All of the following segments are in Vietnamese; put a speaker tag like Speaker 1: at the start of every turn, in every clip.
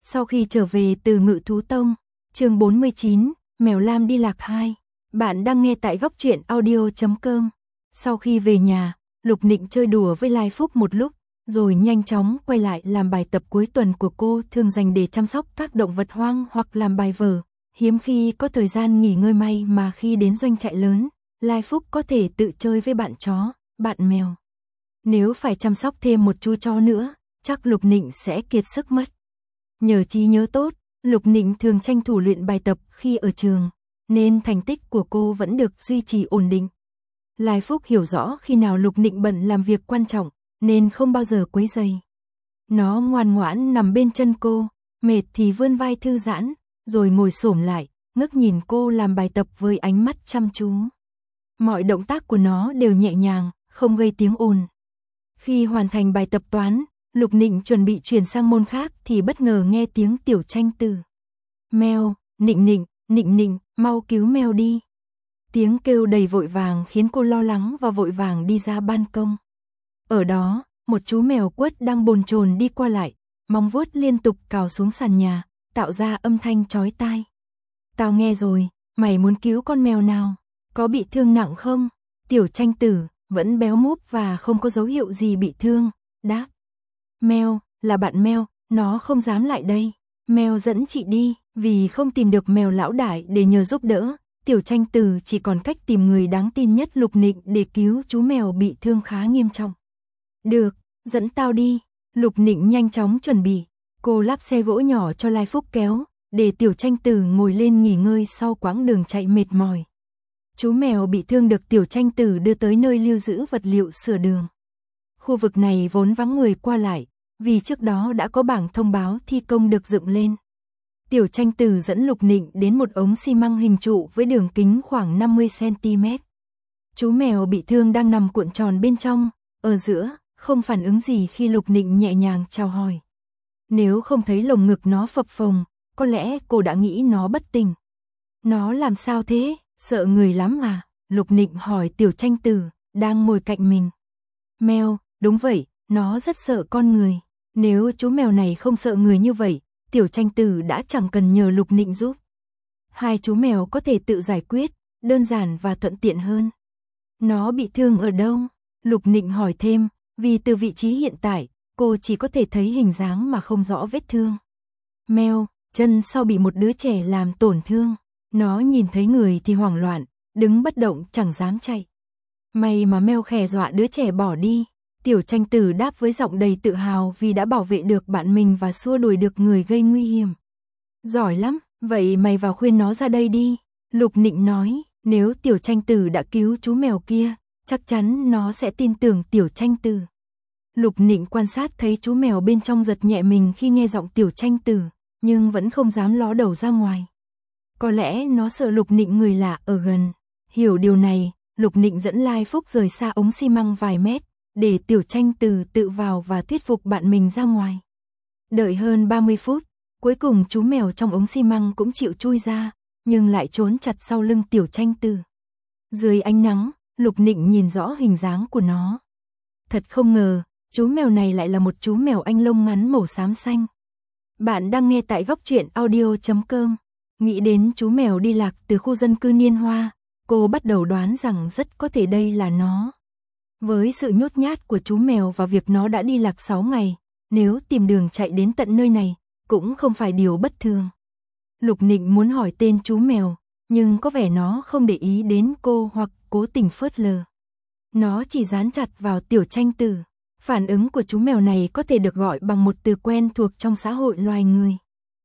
Speaker 1: Sau khi trở về từ Ngự Thú Tông, chương 49, Mèo Lam đi lạc 2. Bạn đang nghe tại góc truyện audio.com. Sau khi về nhà, Lục Nịnh chơi đùa với Lai Phúc một lúc, rồi nhanh chóng quay lại làm bài tập cuối tuần của cô thường dành để chăm sóc các động vật hoang hoặc làm bài vở. Hiếm khi có thời gian nghỉ ngơi, may mà khi đến doanh trại lớn, Lai Phúc có thể tự chơi với bạn chó, bạn mèo. Nếu phải chăm sóc thêm một chú chó nữa, chắc Lục Nịnh sẽ kiệt sức mất. Nhờ trí nhớ tốt, Lục Nịnh thường tranh thủ luyện bài tập khi ở trường, nên thành tích của cô vẫn được duy trì ổn định. Lai Phúc hiểu rõ khi nào Lục Nịnh bận làm việc quan trọng, nên không bao giờ quấy rầy. Nó ngoan ngoãn nằm bên chân cô, mệt thì vươn vai thư giãn, rồi ngồi xổm lại, ngước nhìn cô làm bài tập với ánh mắt chăm chú. Mọi động tác của nó đều nhẹ nhàng, không gây tiếng ồn. Khi hoàn thành bài tập toán, Lục Nịnh chuẩn bị chuyển sang môn khác thì bất ngờ nghe tiếng Tiểu Tranh từ. Mèo, Nịnh Nịnh, Nịnh Nịnh, mau cứu mèo đi. Tiếng kêu đầy vội vàng khiến cô lo lắng và vội vàng đi ra ban công. Ở đó, một chú mèo quất đang bồn chồn đi qua lại, móng vuốt liên tục cào xuống sàn nhà, tạo ra âm thanh chói tai. Tao nghe rồi, mày muốn cứu con mèo nào? Có bị thương nặng không? Tiểu Tranh Tử vẫn béo múp và không có dấu hiệu gì bị thương, đáp. Mèo, là bạn mèo, nó không dám lại đây. Mèo dẫn chị đi, vì không tìm được mèo lão đại để nhờ giúp đỡ. Tiểu Tranh Tử chỉ còn cách tìm người đáng tin nhất Lục Nịnh để cứu chú mèo bị thương khá nghiêm trọng. Được, dẫn tao đi. Lục Nịnh nhanh chóng chuẩn bị. Cô lắp xe gỗ nhỏ cho Lai Phúc kéo, để Tiểu Tranh Tử ngồi lên nghỉ ngơi sau quãng đường chạy mệt mỏi. Chú mèo bị thương được Tiểu Tranh Tử đưa tới nơi lưu giữ vật liệu sửa đường. Khu vực này vốn vắng người qua lại, vì trước đó đã có bảng thông báo thi công được dựng lên. Tiểu Tranh Tử dẫn Lục Nịnh đến một ống xi măng hình trụ với đường kính khoảng 50 cm. Chú mèo bị thương đang nằm cuộn tròn bên trong, ở giữa, không phản ứng gì khi Lục Nịnh nhẹ nhàng chào hỏi. Nếu không thấy lồng ngực nó phập phồng, có lẽ cô đã nghĩ nó bất tỉnh. Nó làm sao thế, sợ người lắm à? Lục Nịnh hỏi Tiểu Tranh Tử, đang ngồi cạnh mình. Mèo, đúng vậy, nó rất sợ con người. Nếu chú mèo này không sợ người như vậy, Tiểu Tranh Tử đã chẳng cần nhờ Lục Nịnh giúp. Hai chú mèo có thể tự giải quyết, đơn giản và thuận tiện hơn. Nó bị thương ở đâu? Lục Nịnh hỏi thêm, vì từ vị trí hiện tại, cô chỉ có thể thấy hình dáng mà không rõ vết thương. Mèo, chân sau bị một đứa trẻ làm tổn thương. Nó nhìn thấy người thì hoảng loạn, đứng bất động chẳng dám chạy. May mà mèo khè dọa đứa trẻ bỏ đi. Tiểu Tranh Tử đáp với giọng đầy tự hào vì đã bảo vệ được bạn mình và xua đuổi được người gây nguy hiểm. Giỏi lắm, vậy mày vào khuyên nó ra đây đi. Lục Nịnh nói, nếu Tiểu Tranh Tử đã cứu chú mèo kia, chắc chắn nó sẽ tin tưởng Tiểu Tranh Tử. Lục Nịnh quan sát thấy chú mèo bên trong giật nhẹ mình khi nghe giọng Tiểu Tranh Tử, nhưng vẫn không dám ló đầu ra ngoài. Có lẽ nó sợ Lục Nịnh người lạ ở gần. Hiểu điều này, Lục Nịnh dẫn Lai Phúc rời xa ống xi măng vài mét, để Tiểu Tranh Tử tự vào và thuyết phục bạn mình ra ngoài. Đợi hơn 30 phút, cuối cùng chú mèo trong ống xi măng cũng chịu chui ra, nhưng lại trốn chặt sau lưng Tiểu Tranh Tử. Dưới ánh nắng, Lục Nịnh nhìn rõ hình dáng của nó. Thật không ngờ, chú mèo này lại là một chú mèo Anh lông ngắn màu xám xanh. Bạn đang nghe tại góc truyện audio.com. Nghĩ đến chú mèo đi lạc từ khu dân cư Niên Hoa, cô bắt đầu đoán rằng rất có thể đây là nó. Với sự nhút nhát của chú mèo và việc nó đã đi lạc 6 ngày, nếu tìm đường chạy đến tận nơi này, cũng không phải điều bất thường. Lục Nịnh muốn hỏi tên chú mèo, nhưng có vẻ nó không để ý đến cô hoặc cố tình phớt lờ. Nó chỉ dán chặt vào Tiểu Tranh Tử. Phản ứng của chú mèo này có thể được gọi bằng một từ quen thuộc trong xã hội loài người.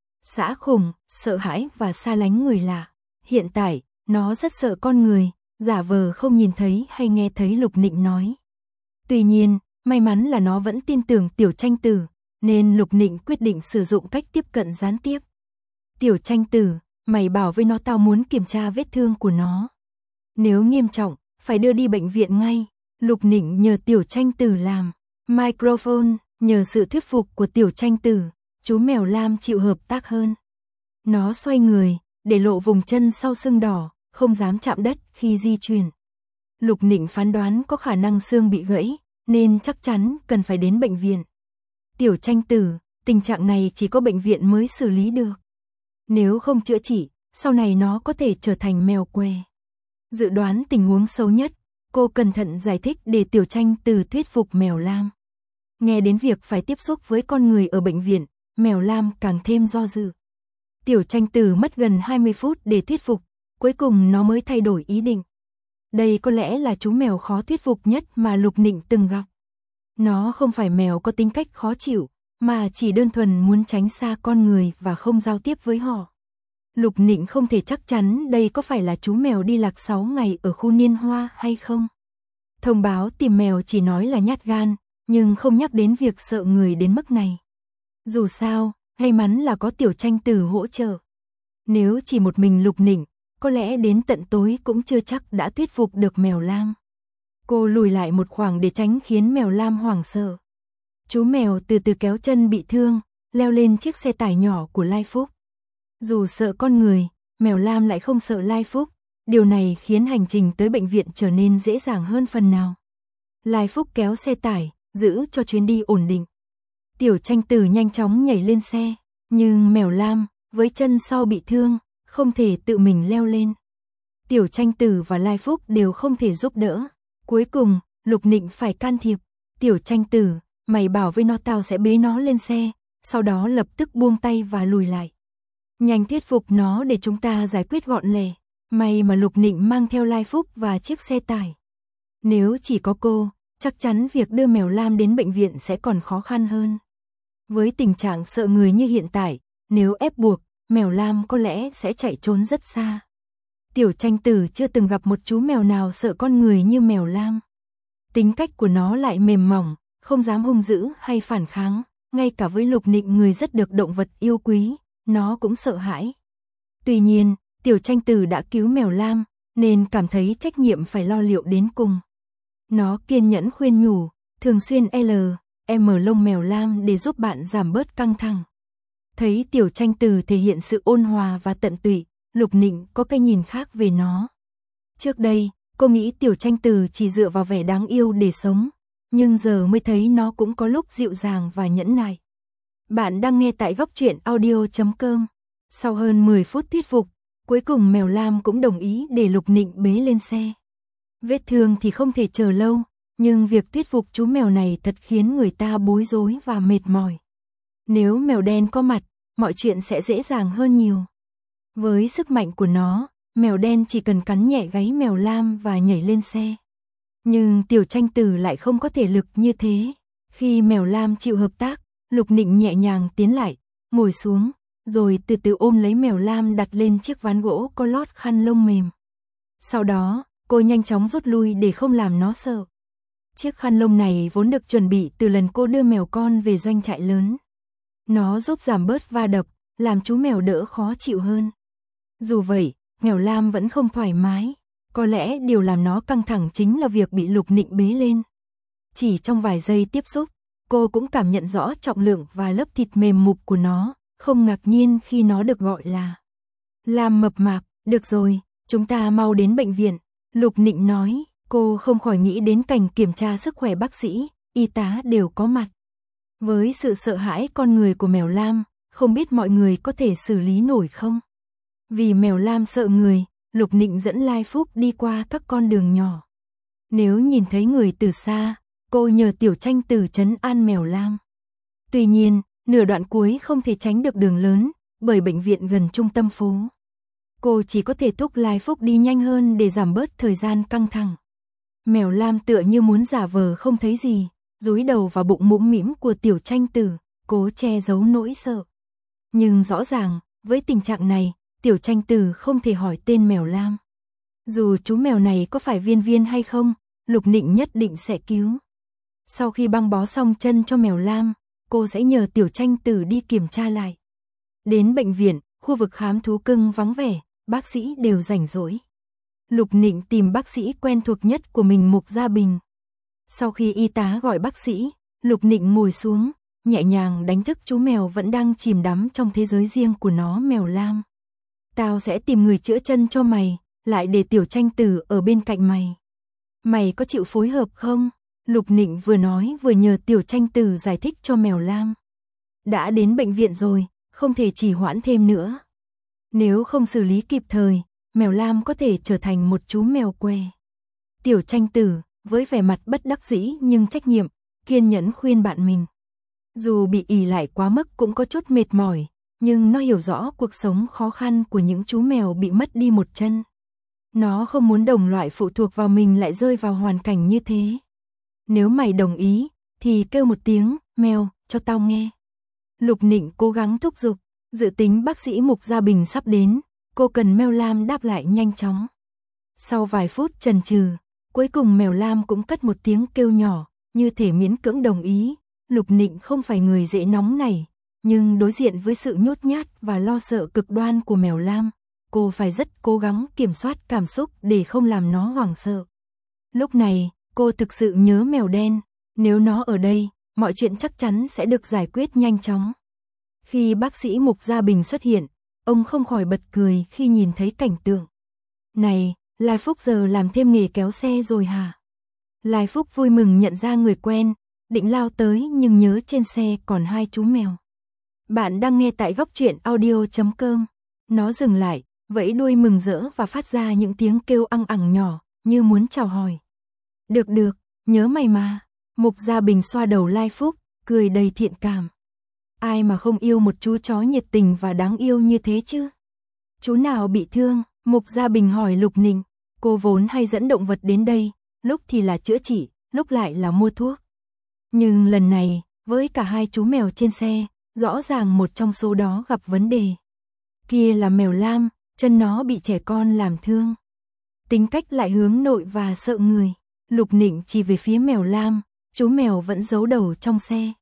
Speaker 1: Xã khủng, sợ hãi và xa lánh người lạ. Hiện tại, nó rất sợ con người, giả vờ không nhìn thấy hay nghe thấy Lục Nịnh nói. Tuy nhiên, may mắn là nó vẫn tin tưởng Tiểu Tranh Tử, nên Lục Nịnh quyết định sử dụng cách tiếp cận gián tiếp. Tiểu Tranh Tử, mày bảo với nó tao muốn kiểm tra vết thương của nó. Nếu nghiêm trọng, phải đưa đi bệnh viện ngay. Lục Nịnh nhờ Tiểu Tranh Tử làm. Microphone, nhờ sự thuyết phục của Tiểu Tranh Tử, chú mèo Lam chịu hợp tác hơn. Nó xoay người, để lộ vùng chân sau sưng đỏ, không dám chạm đất khi di chuyển. Lục Nịnh phán đoán có khả năng xương bị gãy, nên chắc chắn cần phải đến bệnh viện. Tiểu Tranh Tử, tình trạng này chỉ có bệnh viện mới xử lý được. Nếu không chữa trị, sau này nó có thể trở thành mèo què. Dự đoán tình huống xấu nhất, cô cẩn thận giải thích để Tiểu Tranh Từ thuyết phục mèo lam. Nghe đến việc phải tiếp xúc với con người ở bệnh viện, mèo lam càng thêm do dự. Tiểu Tranh Từ mất gần 20 phút để thuyết phục, cuối cùng nó mới thay đổi ý định. Đây có lẽ là chú mèo khó thuyết phục nhất mà Lục Nịnh từng gặp. Nó không phải mèo có tính cách khó chịu, mà chỉ đơn thuần muốn tránh xa con người và không giao tiếp với họ. Lục Nịnh không thể chắc chắn đây có phải là chú mèo đi lạc 6 ngày ở khu Niên Hoa hay không. Thông báo tìm mèo chỉ nói là nhát gan, nhưng không nhắc đến việc sợ người đến mức này. Dù sao, may mắn là có Tiểu Tranh Từ hỗ trợ. Nếu chỉ một mình Lục Nịnh, có lẽ đến tận tối cũng chưa chắc đã thuyết phục được mèo lam. Cô lùi lại một khoảng để tránh khiến mèo lam hoảng sợ. Chú mèo từ từ kéo chân bị thương, leo lên chiếc xe tải nhỏ của Lai Phúc. Dù sợ con người, mèo lam lại không sợ Lai Phúc. Điều này khiến hành trình tới bệnh viện trở nên dễ dàng hơn phần nào. Lai Phúc kéo xe tải, giữ cho chuyến đi ổn định. Tiểu Tranh Từ nhanh chóng nhảy lên xe, nhưng mèo lam, với chân sau bị thương, không thể tự mình leo lên. Tiểu Tranh Từ và Lai Phúc đều không thể giúp đỡ. Cuối cùng, Lục Nịnh phải can thiệp. Tiểu Tranh Từ, mày bảo với nó tao sẽ bế nó lên xe, sau đó lập tức buông tay và lùi lại. Nhanh thuyết phục nó để chúng ta giải quyết gọn lẹ. May mà Lục Nịnh mang theo Lai Phúc và chiếc xe tải. Nếu chỉ có cô, chắc chắn việc đưa mèo lam đến bệnh viện sẽ còn khó khăn hơn. Với tình trạng sợ người như hiện tại, nếu ép buộc, mèo lam có lẽ sẽ chạy trốn rất xa. Tiểu Tranh Từ chưa từng gặp một chú mèo nào sợ con người như mèo lam. Tính cách của nó lại mềm mỏng, không dám hung dữ hay phản kháng, ngay cả với Lục Nịnh người rất được động vật yêu quý, nó cũng sợ hãi. Tuy nhiên, Tiểu Tranh Từ đã cứu mèo lam, nên cảm thấy trách nhiệm phải lo liệu đến cùng. Nó kiên nhẫn khuyên nhủ, thường xuyên lông mèo lam để giúp bạn giảm bớt căng thẳng. Thấy Tiểu Tranh Từ thể hiện sự ôn hòa và tận tụy, Lục Nịnh có cái nhìn khác về nó. Trước đây, cô nghĩ Tiểu Tranh Từ chỉ dựa vào vẻ đáng yêu để sống, nhưng giờ mới thấy nó cũng có lúc dịu dàng và nhẫn nại. Bạn đang nghe tại Góc Truyện Audio.com. Sau hơn 10 phút thuyết phục, cuối cùng mèo lam cũng đồng ý để Lục Nịnh bế lên xe. Vết thương thì không thể chờ lâu, nhưng việc thuyết phục chú mèo này thật khiến người ta bối rối và mệt mỏi. Nếu mèo đen có mặt, mọi chuyện sẽ dễ dàng hơn nhiều. Với sức mạnh của nó, mèo đen chỉ cần cắn nhẹ gáy mèo lam và nhảy lên xe. Nhưng Tiểu Tranh Từ lại không có thể lực như thế. Khi mèo lam chịu hợp tác, Lục Nịnh nhẹ nhàng tiến lại, ngồi xuống, rồi từ từ ôm lấy mèo lam đặt lên chiếc ván gỗ có lót khăn lông mềm. Sau đó, cô nhanh chóng rút lui để không làm nó sợ. Chiếc khăn lông này vốn được chuẩn bị từ lần cô đưa mèo con về doanh trại lớn. Nó giúp giảm bớt va đập, làm chú mèo đỡ khó chịu hơn. Dù vậy, mèo lam vẫn không thoải mái. Có lẽ điều làm nó căng thẳng chính là việc bị Lục Nịnh bế lên. Chỉ trong vài giây tiếp xúc, cô cũng cảm nhận rõ trọng lượng và lớp thịt mềm mục của nó, không ngạc nhiên khi nó được gọi là Lam mập mạp. Được rồi, chúng ta mau đến bệnh viện, Lục Nịnh nói. Cô không khỏi nghĩ đến cảnh kiểm tra sức khỏe bác sĩ, y tá đều có mặt. Với sự sợ hãi con người của mèo lam, không biết mọi người có thể xử lý nổi không? Vì mèo lam sợ người, Lục Nịnh dẫn Lai Phúc đi qua các con đường nhỏ. Nếu nhìn thấy người từ xa, cô nhờ Tiểu Tranh Từ trấn an mèo lam. Tuy nhiên, nửa đoạn cuối không thể tránh được đường lớn, bởi bệnh viện gần trung tâm phố. Cô chỉ có thể thúc Lai Phúc đi nhanh hơn để giảm bớt thời gian căng thẳng. Mèo lam tựa như muốn giả vờ không thấy gì, dúi đầu vào bụng mũm mĩm của Tiểu Tranh Từ, cố che giấu nỗi sợ. Nhưng rõ ràng, với tình trạng này, Tiểu Tranh Từ không thể hỏi tên mèo lam. Dù chú mèo này có phải Viên Viên hay không, Lục Nịnh nhất định sẽ cứu. Sau khi băng bó xong chân cho mèo lam, cô sẽ nhờ Tiểu Tranh Từ đi kiểm tra lại. Đến bệnh viện, khu vực khám thú cưng vắng vẻ, bác sĩ đều rảnh rỗi. Lục Nịnh tìm bác sĩ quen thuộc nhất của mình, Mục Gia Bình. Sau khi y tá gọi bác sĩ, Lục Nịnh ngồi xuống, nhẹ nhàng đánh thức chú mèo vẫn đang chìm đắm trong thế giới riêng của nó. Mèo lam, tao sẽ tìm người chữa chân cho mày, lại để Tiểu Tranh Từ ở bên cạnh mày. Mày có chịu phối hợp không? Lục Nịnh vừa nói vừa nhờ Tiểu Tranh Từ giải thích cho mèo lam. Đã đến bệnh viện rồi, không thể trì hoãn thêm nữa. Nếu không xử lý kịp thời, mèo lam có thể trở thành một chú mèo què. Tiểu Tranh Tử, với vẻ mặt bất đắc dĩ nhưng trách nhiệm, kiên nhẫn khuyên bạn mình. Dù bị ỷ lại quá mức cũng có chút mệt mỏi, nhưng nó hiểu rõ cuộc sống khó khăn của những chú mèo bị mất đi một chân. Nó không muốn đồng loại phụ thuộc vào mình lại rơi vào hoàn cảnh như thế. Nếu mày đồng ý, thì kêu một tiếng, mèo, cho tao nghe. Lục Nịnh cố gắng thúc giục, dự tính bác sĩ Mục Gia Bình sắp đến, cô cần mèo lam đáp lại nhanh chóng. Sau vài phút chần chừ, cuối cùng mèo lam cũng cất một tiếng kêu nhỏ, như thể miễn cưỡng đồng ý. Lục Nịnh không phải người dễ nóng này, nhưng đối diện với sự nhút nhát và lo sợ cực đoan của mèo lam, cô phải rất cố gắng kiểm soát cảm xúc để không làm nó hoảng sợ. Lúc này, cô thực sự nhớ mèo đen, nếu nó ở đây, mọi chuyện chắc chắn sẽ được giải quyết nhanh chóng. Khi bác sĩ Mục Gia Bình xuất hiện, ông không khỏi bật cười khi nhìn thấy cảnh tượng. Này, Lai Phúc giờ làm thêm nghề kéo xe rồi hả? Lai Phúc vui mừng nhận ra người quen, định lao tới nhưng nhớ trên xe còn hai chú mèo. Bạn đang nghe tại góc truyện audio.com. Nó dừng lại, vẫy đuôi mừng rỡ và phát ra những tiếng kêu ăng ẳng nhỏ, như muốn chào hỏi. Được, nhớ mày mà. Mục Gia Bình xoa đầu Lai Phúc, cười đầy thiện cảm. Ai mà không yêu một chú chó nhiệt tình và đáng yêu như thế chứ? Chú nào bị thương? Mục Gia Bình hỏi Lục Nịnh. Cô vốn hay dẫn động vật đến đây, lúc thì là chữa trị, lúc lại là mua thuốc. Nhưng lần này, với cả hai chú mèo trên xe, rõ ràng một trong số đó gặp vấn đề. Kia là mèo lam, chân nó bị trẻ con làm thương. Tính cách lại hướng nội và sợ người. Lục Nịnh chỉ về phía mèo lam, chú mèo vẫn giấu đầu trong xe.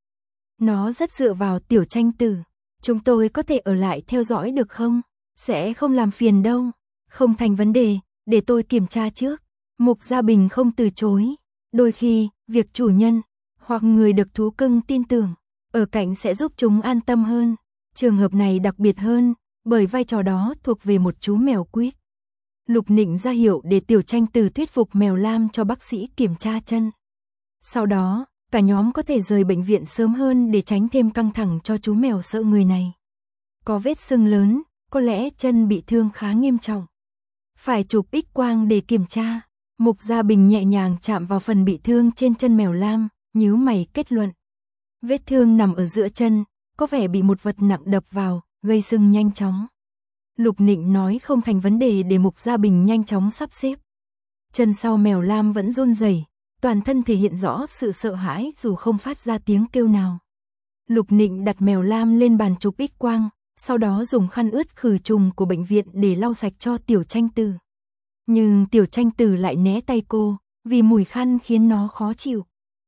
Speaker 1: Nó rất dựa vào Tiểu Tranh Tử. Chúng tôi có thể ở lại theo dõi được không? Sẽ không làm phiền đâu. Không thành vấn đề, để tôi kiểm tra trước. Mục Gia Bình không từ chối. Đôi khi, việc chủ nhân hoặc người được thú cưng tin tưởng ở cạnh sẽ giúp chúng an tâm hơn. Trường hợp này đặc biệt hơn, bởi vai trò đó thuộc về một chú mèo quýt. Lục Nịnh ra hiệu để Tiểu Tranh Tử thuyết phục mèo lam cho bác sĩ kiểm tra chân. Sau đó, cả nhóm có thể rời bệnh viện sớm hơn để tránh thêm căng thẳng cho chú mèo sợ người này. Có vết sưng lớn, có lẽ chân bị thương khá nghiêm trọng. Phải chụp X-quang để kiểm tra. Mục Gia Bình nhẹ nhàng chạm vào phần bị thương trên chân mèo lam, nhíu mày kết luận. Vết thương nằm ở giữa chân, có vẻ bị một vật nặng đập vào, gây sưng nhanh chóng. Lục Nịnh nói không thành vấn đề để Mục Gia Bình nhanh chóng sắp xếp. Chân sau mèo lam vẫn run rẩy, toàn thân thể hiện rõ sự sợ hãi dù không phát ra tiếng kêu nào. Lục Nịnh đặt mèo lam lên bàn chụp X-quang, sau đó dùng khăn ướt khử trùng của bệnh viện để lau sạch cho Tiểu Tranh Tử. Nhưng Tiểu Tranh Tử lại né tay cô, vì mùi khăn khiến nó khó chịu.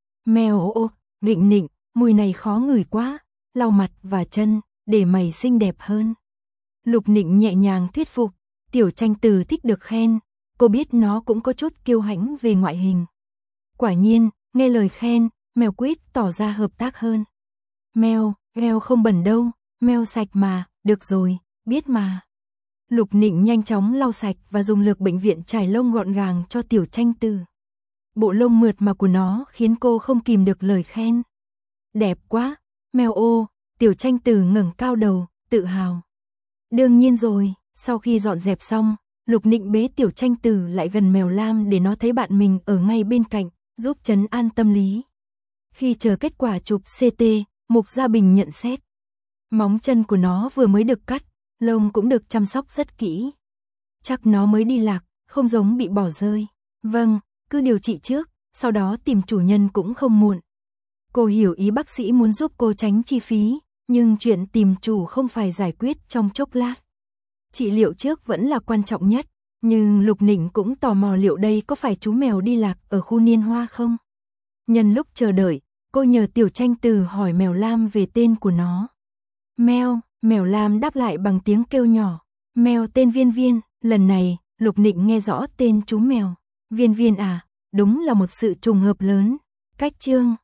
Speaker 1: Mèo ô, Nịnh, mùi này khó ngửi quá, lau mặt và chân, để mày xinh đẹp hơn. Lục Nịnh nhẹ nhàng thuyết phục, Tiểu Tranh Tử thích được khen, cô biết nó cũng có chút kiêu hãnh về ngoại hình. Quả nhiên, nghe lời khen, mèo quýt tỏ ra hợp tác hơn. Mèo không bẩn đâu, mèo sạch mà, được rồi, biết mà. Lục Nịnh nhanh chóng lau sạch và dùng lược bệnh viện trải lông gọn gàng cho Tiểu Tranh Tử. Bộ lông mượt mà của nó khiến cô không kìm được lời khen. Đẹp quá, mèo ô, Tiểu Tranh Tử ngẩng cao đầu, tự hào. Đương nhiên rồi, sau khi dọn dẹp xong, Lục Nịnh bế Tiểu Tranh Tử lại gần mèo lam để nó thấy bạn mình ở ngay bên cạnh, giúp trấn an tâm lý. Khi chờ kết quả chụp CT, Mục Gia Bình nhận xét. Móng chân của nó vừa mới được cắt, lông cũng được chăm sóc rất kỹ. Chắc nó mới đi lạc, không giống bị bỏ rơi. Vâng, cứ điều trị trước, sau đó tìm chủ nhân cũng không muộn. Cô hiểu ý bác sĩ muốn giúp cô tránh chi phí, nhưng chuyện tìm chủ không phải giải quyết trong chốc lát. Trị liệu trước vẫn là quan trọng nhất, nhưng Lục Nịnh cũng tò mò liệu đây có phải chú mèo đi lạc ở khu Niên Hoa không? Nhân lúc chờ đợi, cô nhờ Tiểu Tranh Tử hỏi mèo lam về tên của nó. Mèo lam đáp lại bằng tiếng kêu nhỏ. Mèo tên Viên Viên, lần này, Lục Nịnh nghe rõ tên chú mèo. Viên Viên à, đúng là một sự trùng hợp lớn. Cách chương